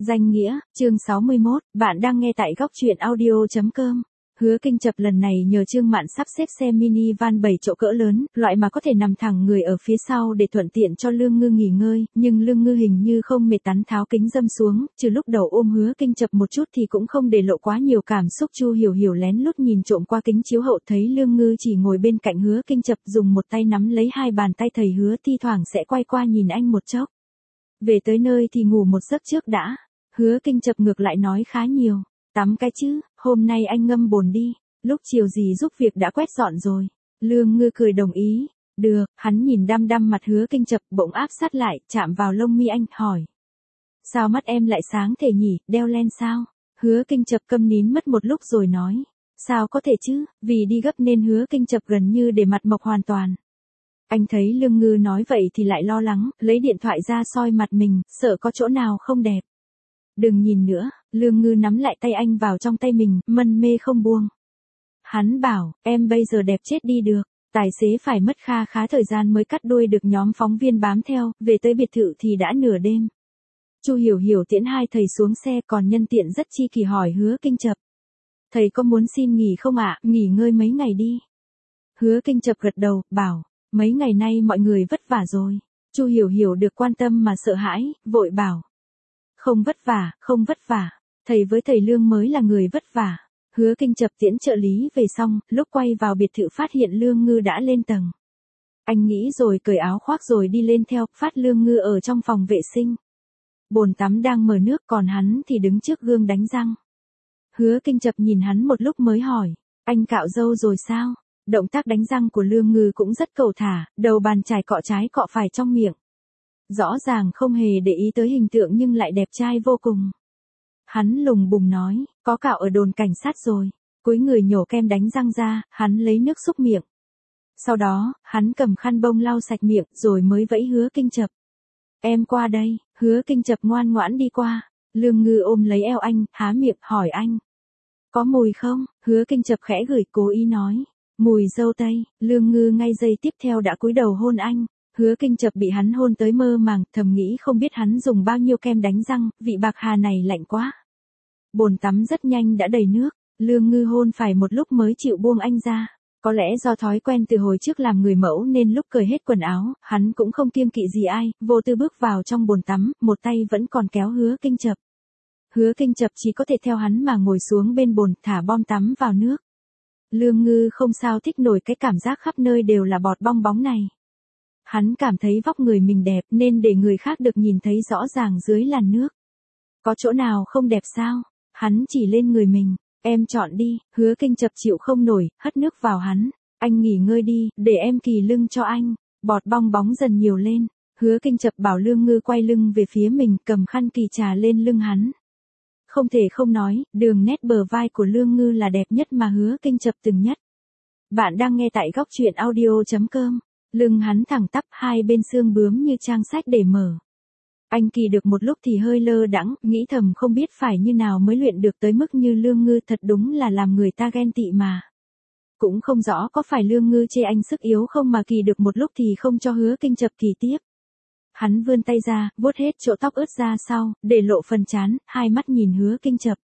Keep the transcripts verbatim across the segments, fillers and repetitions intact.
Danh nghĩa, chương sáu mươi mốt, bạn đang nghe tại góc truyện audio chấm com. Hứa Kinh Chập lần này nhờ Trương Mạn sắp xếp xe mini van bảy chỗ cỡ lớn, loại mà có thể nằm thẳng người ở phía sau để thuận tiện cho Lương Ngư nghỉ ngơi, nhưng Lương Ngư hình như không mệt tắn tháo kính dâm xuống, trừ lúc đầu ôm Hứa Kinh Chập một chút thì cũng không để lộ quá nhiều cảm xúc. Chu Hiểu Hiểu lén lút nhìn trộm qua kính chiếu hậu thấy Lương Ngư chỉ ngồi bên cạnh Hứa Kinh Chập, dùng một tay nắm lấy hai bàn tay thầy Hứa, thi thoảng sẽ quay qua nhìn anh một chốc. Về tới nơi thì ngủ một giấc trước đã. Hứa Kinh Chập ngược lại nói khá nhiều. Tắm cái chứ, hôm nay anh ngâm bồn đi, lúc chiều gì giúp việc đã quét dọn rồi. Lương Ngư cười đồng ý. Được, hắn nhìn đăm đăm mặt Hứa Kinh Chập, bỗng áp sát lại, chạm vào lông mi anh, hỏi. Sao mắt em lại sáng thế nhỉ, đeo len sao? Hứa Kinh Chập câm nín mất một lúc rồi nói. Sao có thể chứ, vì đi gấp nên Hứa Kinh Chập gần như để mặt mộc hoàn toàn. Anh thấy Lương Ngư nói vậy thì lại lo lắng, lấy điện thoại ra soi mặt mình, sợ có chỗ nào không đẹp. Đừng nhìn nữa, Lương Ngư nắm lại tay anh vào trong tay mình, mân mê không buông. Hắn bảo, em bây giờ đẹp chết đi được, tài xế phải mất kha khá thời gian mới cắt đuôi được nhóm phóng viên bám theo, về tới biệt thự thì đã nửa đêm. Chu Hiểu Hiểu tiễn hai thầy xuống xe, còn nhân tiện rất chi kỳ hỏi Hứa Kinh Chập. Thầy có muốn xin nghỉ không ạ, nghỉ ngơi mấy ngày đi. Hứa Kinh Chập gật đầu, bảo, mấy ngày nay mọi người vất vả rồi. Chu Hiểu Hiểu được quan tâm mà sợ hãi, vội bảo. Không vất vả, không vất vả, thầy với thầy Lương mới là người vất vả. Hứa Kinh Chập tiễn trợ lý về xong, lúc quay vào biệt thự phát hiện Lương Ngư đã lên tầng. Anh nghĩ rồi cởi áo khoác rồi đi lên theo, phát Lương Ngư ở trong phòng vệ sinh. Bồn tắm đang mở nước, còn hắn thì đứng trước gương đánh răng. Hứa Kinh Chập nhìn hắn một lúc mới hỏi, anh cạo râu rồi sao? Động tác đánh răng của Lương Ngư cũng rất cầu thả, đầu bàn chải cọ trái cọ phải trong miệng. Rõ ràng không hề để ý tới hình tượng nhưng lại đẹp trai vô cùng. Hắn lùng bùng nói, có cạo ở đồn cảnh sát rồi. Cúi người nhổ kem đánh răng ra, hắn lấy nước xúc miệng. Sau đó, hắn cầm khăn bông lau sạch miệng rồi mới vẫy Hứa Kinh Chập. Em qua đây. Hứa Kinh Chập ngoan ngoãn đi qua. Lương Ngư ôm lấy eo anh, há miệng hỏi anh. Có mùi không? Hứa Kinh Chập khẽ gửi cố ý nói. Mùi dâu tây. Lương Ngư ngay giây tiếp theo đã cúi đầu hôn anh. Hứa Kinh Chập bị hắn hôn tới mơ màng, thầm nghĩ không biết hắn dùng bao nhiêu kem đánh răng, vị bạc hà này lạnh quá. Bồn tắm rất nhanh đã đầy nước, Lương Ngư hôn phải một lúc mới chịu buông anh ra. Có lẽ do thói quen từ hồi trước làm người mẫu nên lúc cởi hết quần áo, hắn cũng không kiêng kỵ gì ai, vô tư bước vào trong bồn tắm, một tay vẫn còn kéo Hứa Kinh Chập. Hứa Kinh Chập chỉ có thể theo hắn mà ngồi xuống bên bồn, thả bom tắm vào nước. Lương Ngư không sao thích nổi cái cảm giác khắp nơi đều là bọt bong bóng này. Hắn cảm thấy vóc người mình đẹp nên để người khác được nhìn thấy rõ ràng dưới làn nước. Có chỗ nào không đẹp sao? Hắn chỉ lên người mình. Em chọn đi. Hứa Kinh Chập chịu không nổi, hất nước vào hắn. Anh nghỉ ngơi đi, để em kỳ lưng cho anh. Bọt bong bóng dần nhiều lên. Hứa Kinh Chập bảo Lương Ngư quay lưng về phía mình, cầm khăn kỳ trà lên lưng hắn. Không thể không nói, đường nét bờ vai của Lương Ngư là đẹp nhất mà Hứa Kinh Chập từng nhất. Bạn đang nghe tại góc truyện audio chấm com. Lưng hắn thẳng tắp, hai bên xương bướm như trang sách để mở. Anh kỳ được một lúc thì hơi lơ đãng, nghĩ thầm không biết phải như nào mới luyện được tới mức như Lương Ngư, thật đúng là làm người ta ghen tị mà. Cũng không rõ có phải Lương Ngư chê anh sức yếu không mà kỳ được một lúc thì không cho Hứa Kinh Chập kỳ tiếp. Hắn vươn tay ra, vuốt hết chỗ tóc ướt ra sau, để lộ phần trán, hai mắt nhìn Hứa Kinh Chập.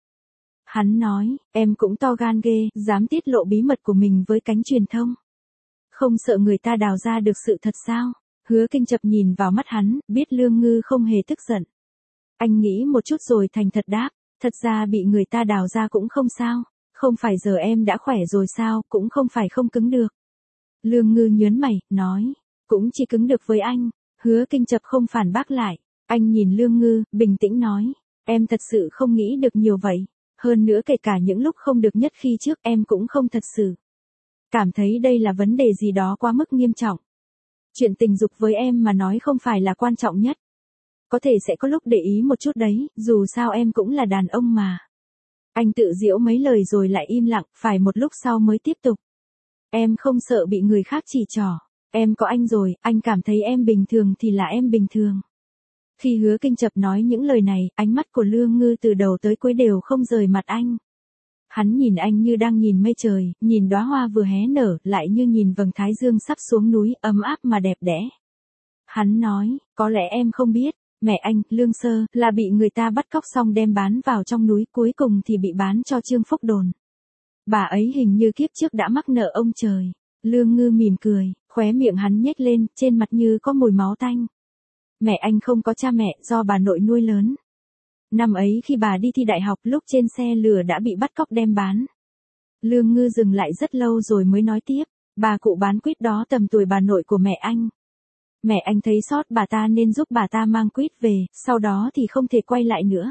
Hắn nói, em cũng to gan ghê, dám tiết lộ bí mật của mình với cánh truyền thông. Không sợ người ta đào ra được sự thật sao? Hứa Kinh Chập nhìn vào mắt hắn, biết Lương Ngư không hề tức giận. Anh nghĩ một chút rồi thành thật đáp, thật ra bị người ta đào ra cũng không sao, không phải giờ em đã khỏe rồi sao, cũng không phải không cứng được. Lương Ngư nhớn mày, nói, cũng chỉ cứng được với anh. Hứa Kinh Chập không phản bác lại, anh nhìn Lương Ngư, bình tĩnh nói, em thật sự không nghĩ được nhiều vậy, hơn nữa kể cả những lúc không được nhất khi trước em cũng không thật sự cảm thấy đây là vấn đề gì đó quá mức nghiêm trọng. Chuyện tình dục với em mà nói không phải là quan trọng nhất. Có thể sẽ có lúc để ý một chút đấy, dù sao em cũng là đàn ông mà. Anh tự giễu mấy lời rồi lại im lặng, phải một lúc sau mới tiếp tục. Em không sợ bị người khác chỉ trỏ. Em có anh rồi, anh cảm thấy em bình thường thì là em bình thường. Khi Hứa Kinh Chập nói những lời này, ánh mắt của Lương Ngư từ đầu tới cuối đều không rời mặt anh. Hắn nhìn anh như đang nhìn mây trời, nhìn đóa hoa vừa hé nở, lại như nhìn vầng thái dương sắp xuống núi, ấm áp mà đẹp đẽ. Hắn nói, có lẽ em không biết, Mẹ anh, Lương Sơ, là bị người ta bắt cóc xong đem bán vào trong núi, cuối cùng thì bị bán cho Trương Phúc Đồn. Bà ấy hình như kiếp trước đã mắc nợ ông trời. Lương Ngư mỉm cười, khóe miệng hắn nhếch lên, trên mặt như có mùi máu tanh. Mẹ anh không có cha mẹ, do bà nội nuôi lớn. Năm ấy khi bà đi thi đại học, lúc trên xe lửa đã bị bắt cóc đem bán. Lương Ngư dừng lại rất lâu rồi mới nói tiếp, bà cụ bán quýt đó tầm tuổi bà nội của mẹ anh. Mẹ anh thấy sót bà ta nên giúp bà ta mang quýt về, sau đó thì không thể quay lại nữa.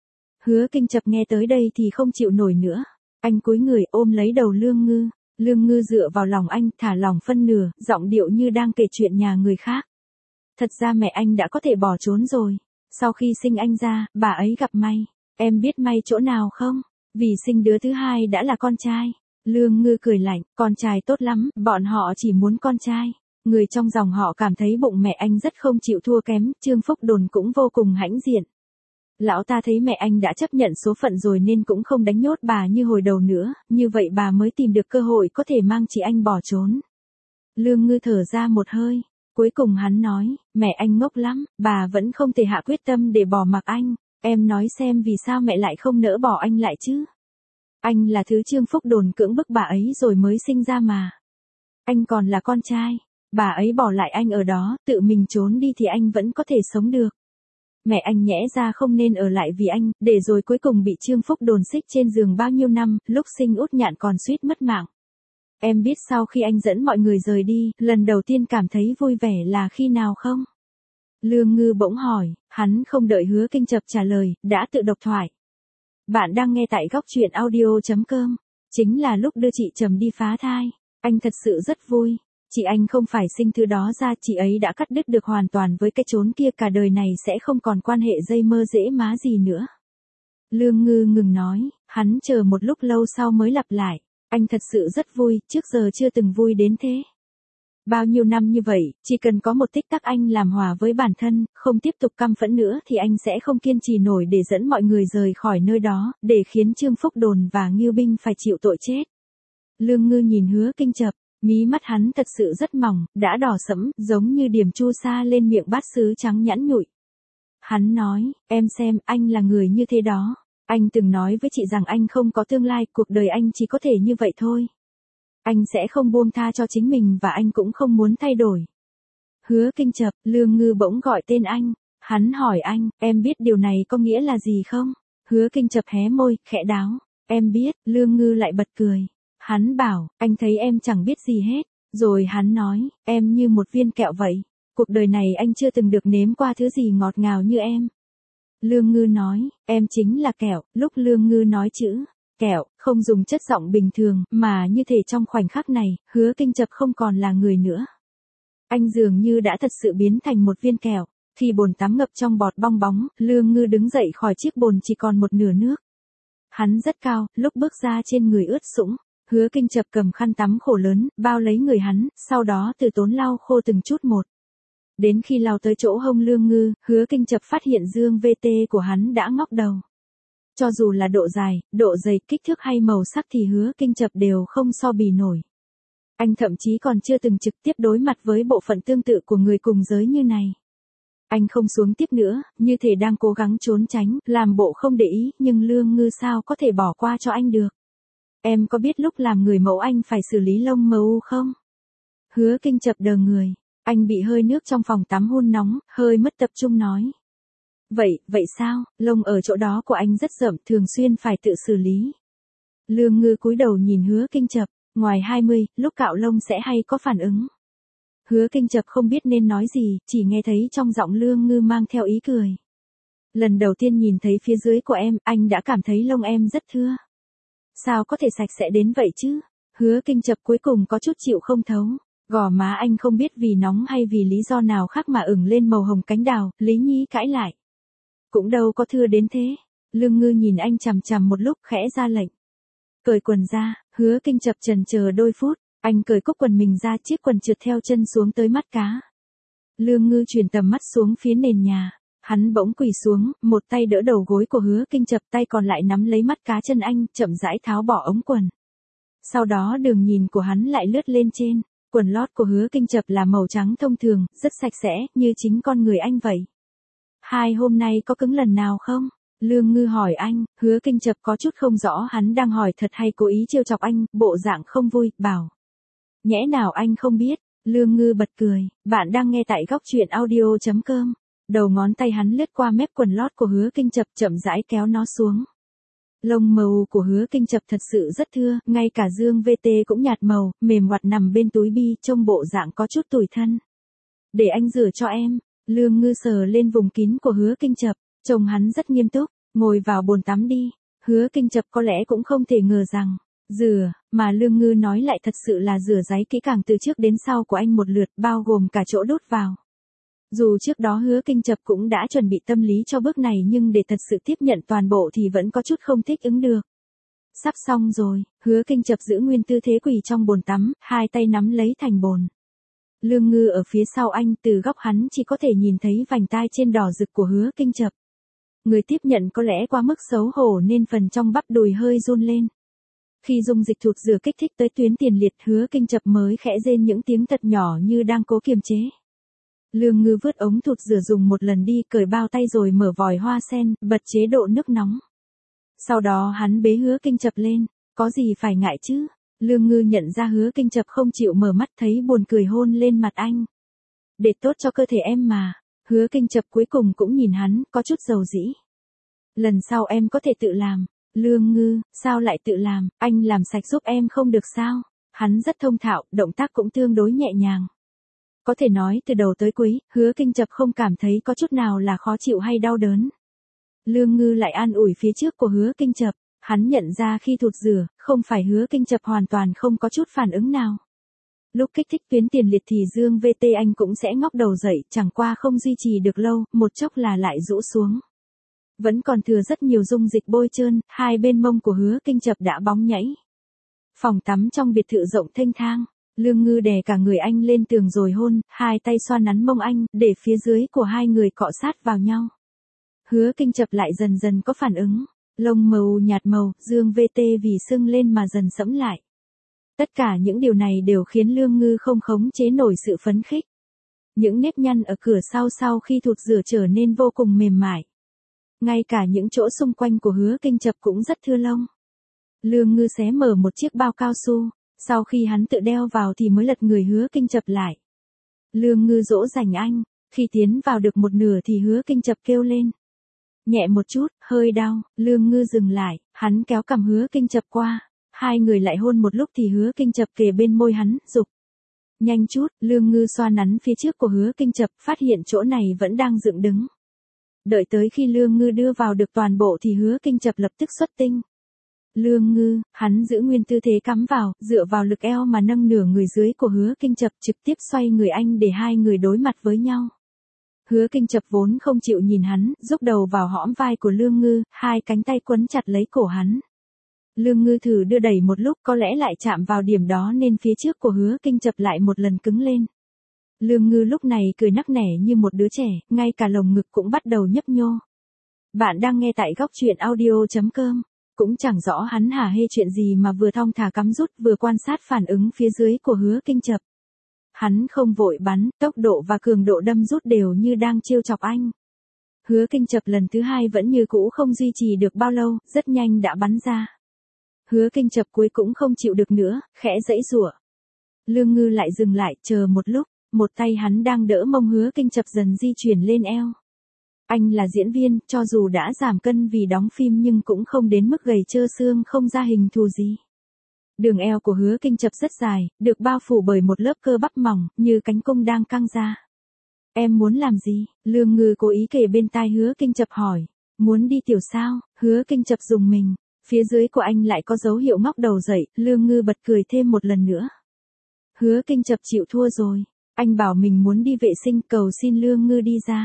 Hứa Kinh Chập nghe tới đây thì không chịu nổi nữa. Anh cúi người ôm lấy đầu Lương Ngư. Lương Ngư dựa vào lòng anh, thả lỏng phân nửa, giọng điệu như đang kể chuyện nhà người khác. Thật ra mẹ anh đã có thể bỏ trốn rồi. Sau khi sinh anh ra, bà ấy gặp may. Em biết may chỗ nào không? Vì sinh đứa thứ hai đã là con trai. Lương Ngư cười lạnh, con trai tốt lắm, bọn họ chỉ muốn con trai. Người trong dòng họ cảm thấy bụng mẹ anh rất không chịu thua kém, Trương Phúc Đồn cũng vô cùng hãnh diện. Lão ta thấy mẹ anh đã chấp nhận số phận rồi nên cũng không đánh nhốt bà như hồi đầu nữa, như vậy bà mới tìm được cơ hội có thể mang chị anh bỏ trốn. Lương Ngư thở ra một hơi, cuối cùng hắn nói, mẹ anh ngốc lắm, bà vẫn không thể hạ quyết tâm để bỏ mặc anh, em nói xem vì sao mẹ lại không nỡ bỏ anh lại chứ. Anh là thứ Trương Phúc Đồn cưỡng bức bà ấy rồi mới sinh ra mà. Anh còn là con trai, bà ấy bỏ lại anh ở đó, tự mình trốn đi thì anh vẫn có thể sống được. Mẹ anh nhẽ ra không nên ở lại vì anh, để rồi cuối cùng bị Trương Phúc Đồn xích trên giường bao nhiêu năm, lúc sinh út nhạn còn suýt mất mạng. Em biết sau khi anh dẫn mọi người rời đi, lần đầu tiên cảm thấy vui vẻ là khi nào không? Lương Ngư bỗng hỏi, hắn không đợi Hứa Kinh Chập trả lời, đã tự độc thoại. Bạn đang nghe tại góc truyện audio chấm com. Chính là lúc đưa chị Trầm đi phá thai. Anh thật sự rất vui. Chị anh không phải sinh thứ đó ra, chị ấy đã cắt đứt được hoàn toàn với cái chốn kia, cả đời này sẽ không còn quan hệ dây mơ dễ má gì nữa. Lương Ngư ngừng nói, hắn chờ một lúc lâu sau mới lặp lại. Anh thật sự rất vui, trước giờ chưa từng vui đến thế. Bao nhiêu năm như vậy, chỉ cần có một tích tắc anh làm hòa với bản thân, không tiếp tục căm phẫn nữa thì anh sẽ không kiên trì nổi để dẫn mọi người rời khỏi nơi đó, để khiến Trương Phúc Đồn và Ngưu Binh phải chịu tội chết. Lương Ngư nhìn Hứa Kinh Chập, mí mắt hắn thật sự rất mỏng, đã đỏ sẫm, giống như điểm chu sa lên miệng bát sứ trắng nhẵn nhụi. Hắn nói, em xem, anh là người như thế đó. Anh từng nói với chị rằng anh không có tương lai, cuộc đời anh chỉ có thể như vậy thôi. Anh sẽ không buông tha cho chính mình và anh cũng không muốn thay đổi. Hứa Kinh Chập, Lương Ngư bỗng gọi tên anh. Hắn hỏi anh, em biết điều này có nghĩa là gì không? Hứa Kinh Chập hé môi, khẽ đáo. Em biết, Lương Ngư lại bật cười. Hắn bảo, anh thấy em chẳng biết gì hết. Rồi hắn nói, em như một viên kẹo vậy. Cuộc đời này anh chưa từng được nếm qua thứ gì ngọt ngào như em. Lương Ngư nói, em chính là kẹo. Lúc Lương Ngư nói chữ kẹo, không dùng chất giọng bình thường, mà như thể trong khoảnh khắc này, Hứa Kinh Chập không còn là người nữa. Anh dường như đã thật sự biến thành một viên kẹo. Khi bồn tắm ngập trong bọt bong bóng, Lương Ngư đứng dậy khỏi chiếc bồn chỉ còn một nửa nước. Hắn rất cao, lúc bước ra trên người ướt sũng. Hứa Kinh Chập cầm khăn tắm khổ lớn, bao lấy người hắn, sau đó từ tốn lau khô từng chút một. Đến khi lau tới chỗ hông Lương Ngư, Hứa Kinh Chập phát hiện dương vê tê của hắn đã ngóc đầu. Cho dù là độ dài, độ dày, kích thước hay màu sắc thì Hứa Kinh Chập đều không so bì nổi. Anh thậm chí còn chưa từng trực tiếp đối mặt với bộ phận tương tự của người cùng giới như này. Anh không xuống tiếp nữa, như thể đang cố gắng trốn tránh, làm bộ không để ý, nhưng Lương Ngư sao có thể bỏ qua cho anh được. Em có biết lúc làm người mẫu anh phải xử lý lông mờ u không? Hứa Kinh Chập đờ người, anh bị hơi nước trong phòng tắm hun nóng, hơi mất tập trung nói. Vậy, vậy sao, lông ở chỗ đó của anh rất rậm, thường xuyên phải tự xử lý. Lương Ngư cúi đầu nhìn Hứa Kinh Chập, ngoài hai mươi, lúc cạo lông sẽ hay có phản ứng. Hứa Kinh Chập không biết nên nói gì, chỉ nghe thấy trong giọng Lương Ngư mang theo ý cười. Lần đầu tiên nhìn thấy phía dưới của em, anh đã cảm thấy lông em rất thưa. Sao có thể sạch sẽ đến vậy chứ? Hứa Kinh Chập cuối cùng có chút chịu không thấu. Gò má anh không biết vì nóng hay vì lý do nào khác mà ửng lên màu hồng cánh đào, Lý Nhi cãi lại. Cũng đâu có thưa đến thế. Lương Ngư nhìn anh chằm chằm một lúc, khẽ ra lệnh. Cởi quần ra. Hứa Kinh Chập chần chờ đôi phút, anh cởi cúc quần mình ra, chiếc quần trượt theo chân xuống tới mắt cá. Lương Ngư chuyển tầm mắt xuống phía nền nhà. Hắn bỗng quỳ xuống, một tay đỡ đầu gối của Hứa Kinh Chập, tay còn lại nắm lấy mắt cá chân anh, chậm rãi tháo bỏ ống quần. Sau đó đường nhìn của hắn lại lướt lên trên. Quần lót của Hứa Kinh Chập là màu trắng thông thường, rất sạch sẽ, như chính con người anh vậy. Hai hôm nay có cứng lần nào không? Lương Ngư hỏi anh, Hứa Kinh Chập có chút không rõ hắn đang hỏi thật hay cố ý trêu chọc anh, bộ dạng không vui, bảo. Nhẽ nào anh không biết? Lương Ngư bật cười, bạn đang nghe tại góc truyện audio.com. Đầu ngón tay hắn lướt qua mép quần lót của Hứa Kinh Chập chậm rãi kéo nó xuống. Lông màu của Hứa Kinh Chập thật sự rất thưa, ngay cả dương vê tê cũng nhạt màu, mềm ngoặt nằm bên túi bi, trông bộ dạng có chút tủi thân. Để anh rửa cho em. Lương Ngư sờ lên vùng kín của Hứa Kinh Chập, trông hắn rất nghiêm túc, ngồi vào bồn tắm đi. Hứa Kinh Chập có lẽ cũng không thể ngờ rằng, rửa, mà Lương Ngư nói lại thật sự là rửa ráy kỹ càng từ trước đến sau của anh một lượt, bao gồm cả chỗ đốt vào. Dù trước đó Hứa Kinh Chập cũng đã chuẩn bị tâm lý cho bước này nhưng để thật sự tiếp nhận toàn bộ thì vẫn có chút không thích ứng được. Sắp xong rồi, Hứa Kinh Chập giữ nguyên tư thế quỳ trong bồn tắm, hai tay nắm lấy thành bồn. Lương Ngư ở phía sau anh, từ góc hắn chỉ có thể nhìn thấy vành tai trên đỏ rực của Hứa Kinh Chập. Người tiếp nhận có lẽ quá mức xấu hổ nên phần trong bắp đùi hơi run lên. Khi dung dịch thụt rửa kích thích tới tuyến tiền liệt, Hứa Kinh Chập mới khẽ rên những tiếng thật nhỏ như đang cố kiềm chế. Lương Ngư vứt ống thụt rửa dùng một lần đi, cởi bao tay rồi mở vòi hoa sen, bật chế độ nước nóng. Sau đó hắn bế Hứa Kinh Chập lên, có gì phải ngại chứ? Lương Ngư nhận ra Hứa Kinh Chập không chịu mở mắt, thấy buồn cười hôn lên mặt anh. Để tốt cho cơ thể em mà. Hứa Kinh Chập cuối cùng cũng nhìn hắn, có chút dầu dĩ. Lần sau em có thể tự làm. Lương Ngư, sao lại tự làm, anh làm sạch giúp em không được sao? Hắn rất thông thạo, động tác cũng tương đối nhẹ nhàng. Có thể nói từ đầu tới cuối, Hứa Kinh Chập không cảm thấy có chút nào là khó chịu hay đau đớn. Lương Ngư lại an ủi phía trước của Hứa Kinh Chập, hắn nhận ra khi thụt rửa, không phải Hứa Kinh Chập hoàn toàn không có chút phản ứng nào. Lúc kích thích tuyến tiền liệt thì dương vê tê anh cũng sẽ ngóc đầu dậy, chẳng qua không duy trì được lâu, một chốc là lại rũ xuống. Vẫn còn thừa rất nhiều dung dịch bôi trơn, hai bên mông của Hứa Kinh Chập đã bóng nhảy. Phòng tắm trong biệt thự rộng thênh thang, Lương Ngư đè cả người anh lên tường rồi hôn, hai tay xoa nắn mông anh, để phía dưới của hai người cọ sát vào nhau. Hứa Kinh Chập lại dần dần có phản ứng, lông màu nhạt màu, dương vê tê vì sưng lên mà dần sẫm lại. Tất cả những điều này đều khiến Lương Ngư không khống chế nổi sự phấn khích. Những nếp nhăn ở cửa sau sau khi thụt rửa trở nên vô cùng mềm mại. Ngay cả những chỗ xung quanh của Hứa Kinh Chập cũng rất thưa lông. Lương Ngư xé mở một chiếc bao cao su, sau khi hắn tự đeo vào thì mới lật người Hứa Kinh Chập lại. Lương Ngư dỗ dành anh, khi tiến vào được một nửa thì Hứa Kinh Chập kêu lên. Nhẹ một chút, hơi đau, Lương Ngư dừng lại, hắn kéo cằm Hứa Kinh Chập qua. Hai người lại hôn một lúc thì Hứa Kinh Chập kề bên môi hắn, giục. Nhanh chút, Lương Ngư xoa nắn phía trước của Hứa Kinh Chập, phát hiện chỗ này vẫn đang dựng đứng. Đợi tới khi Lương Ngư đưa vào được toàn bộ thì Hứa Kinh Chập lập tức xuất tinh. Lương Ngư, hắn giữ nguyên tư thế cắm vào, dựa vào lực eo mà nâng nửa người dưới của Hứa Kinh Chập, trực tiếp xoay người anh để hai người đối mặt với nhau. Hứa Kinh Chập vốn không chịu nhìn hắn, rúc đầu vào hõm vai của Lương Ngư, hai cánh tay quấn chặt lấy cổ hắn. Lương Ngư thử đưa đẩy một lúc, có lẽ lại chạm vào điểm đó nên phía trước của Hứa Kinh Chập lại một lần cứng lên. Lương Ngư lúc này cười nắc nẻ như một đứa trẻ, ngay cả lồng ngực cũng bắt đầu nhấp nhô. Bạn đang nghe tại góc truyện audio.com. Cũng chẳng rõ hắn hả hê chuyện gì mà vừa thong thả cắm rút vừa quan sát phản ứng phía dưới của Hứa Kinh Chập. Hắn không vội bắn, tốc độ và cường độ đâm rút đều như đang trêu chọc anh. Hứa Kinh Chập lần thứ hai vẫn như cũ không duy trì được bao lâu, rất nhanh đã bắn ra. Hứa Kinh Chập cuối cũng không chịu được nữa, khẽ giãy giụa. Lương Ngư lại dừng lại, chờ một lúc, một tay hắn đang đỡ mông Hứa Kinh Chập dần di chuyển lên eo. Anh là diễn viên, cho dù đã giảm cân vì đóng phim nhưng cũng không đến mức gầy trơ xương không ra hình thù gì. Đường eo của Hứa Kinh Chập rất dài, được bao phủ bởi một lớp cơ bắp mỏng, như cánh cung đang căng ra. Em muốn làm gì? Lương Ngư cố ý kề bên tai Hứa Kinh Chập hỏi. Muốn đi tiểu sao? Hứa Kinh Chập dùng mình. Phía dưới của anh lại có dấu hiệu ngóc đầu dậy, Lương Ngư bật cười thêm một lần nữa. Hứa Kinh Chập chịu thua rồi. Anh bảo mình muốn đi vệ sinh, cầu xin Lương Ngư đi ra.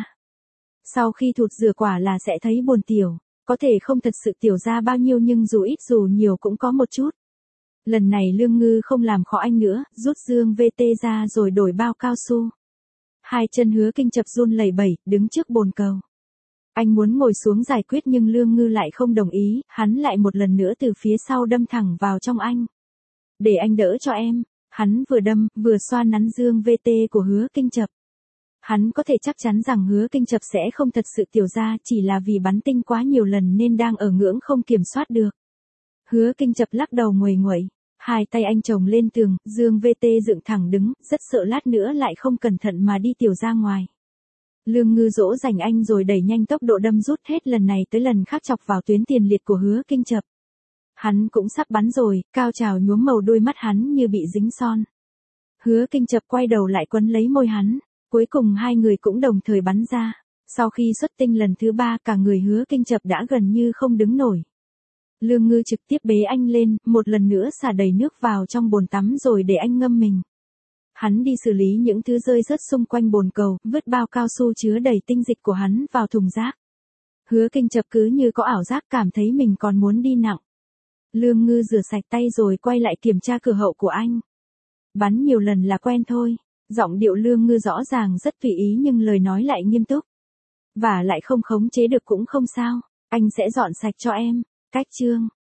Sau khi thụt rửa quả là sẽ thấy buồn tiểu, có thể không thật sự tiểu ra bao nhiêu nhưng dù ít dù nhiều cũng có một chút. Lần này Lương Ngư không làm khó anh nữa, rút dương vê tê ra rồi đổi bao cao su. Hai chân Hứa Kinh Chập run lẩy bẩy, đứng trước bồn cầu. Anh muốn ngồi xuống giải quyết nhưng Lương Ngư lại không đồng ý, hắn lại một lần nữa từ phía sau đâm thẳng vào trong anh. Để anh đỡ cho em, hắn vừa đâm, vừa xoa nắn dương vê tê của Hứa Kinh Chập. Hắn có thể chắc chắn rằng Hứa Kinh Chập sẽ không thật sự tiểu ra, chỉ là vì bắn tinh quá nhiều lần nên đang ở ngưỡng không kiểm soát được. Hứa Kinh Chập lắc đầu nguầy nguậy, hai tay anh chồng lên tường, Dương vê tê dựng thẳng đứng, rất sợ lát nữa lại không cẩn thận mà đi tiểu ra ngoài. Lương Ngư dỗ dành anh rồi đẩy nhanh tốc độ đâm rút hết lần này tới lần khác chọc vào tuyến tiền liệt của Hứa Kinh Chập. Hắn cũng sắp bắn rồi, cao trào nhuốm màu đôi mắt hắn như bị dính son. Hứa Kinh Chập quay đầu lại quấn lấy môi hắn, cuối cùng hai người cũng đồng thời bắn ra. Sau khi xuất tinh lần thứ ba, cả người Hứa Kinh Chập đã gần như không đứng nổi. Lương Ngư trực tiếp bế anh lên, một lần nữa xả đầy nước vào trong bồn tắm rồi để anh ngâm mình. Hắn đi xử lý những thứ rơi rớt xung quanh bồn cầu, vứt bao cao su chứa đầy tinh dịch của hắn vào thùng rác. Hứa Kinh Chập cứ như có ảo giác cảm thấy mình còn muốn đi nặng. Lương Ngư rửa sạch tay rồi quay lại kiểm tra cửa hậu của anh. Bắn nhiều lần là quen thôi. Giọng điệu Lương Ngư rõ ràng rất tùy ý nhưng lời nói lại nghiêm túc. Và lại không khống chế được cũng không sao, anh sẽ dọn sạch cho em. Cách chương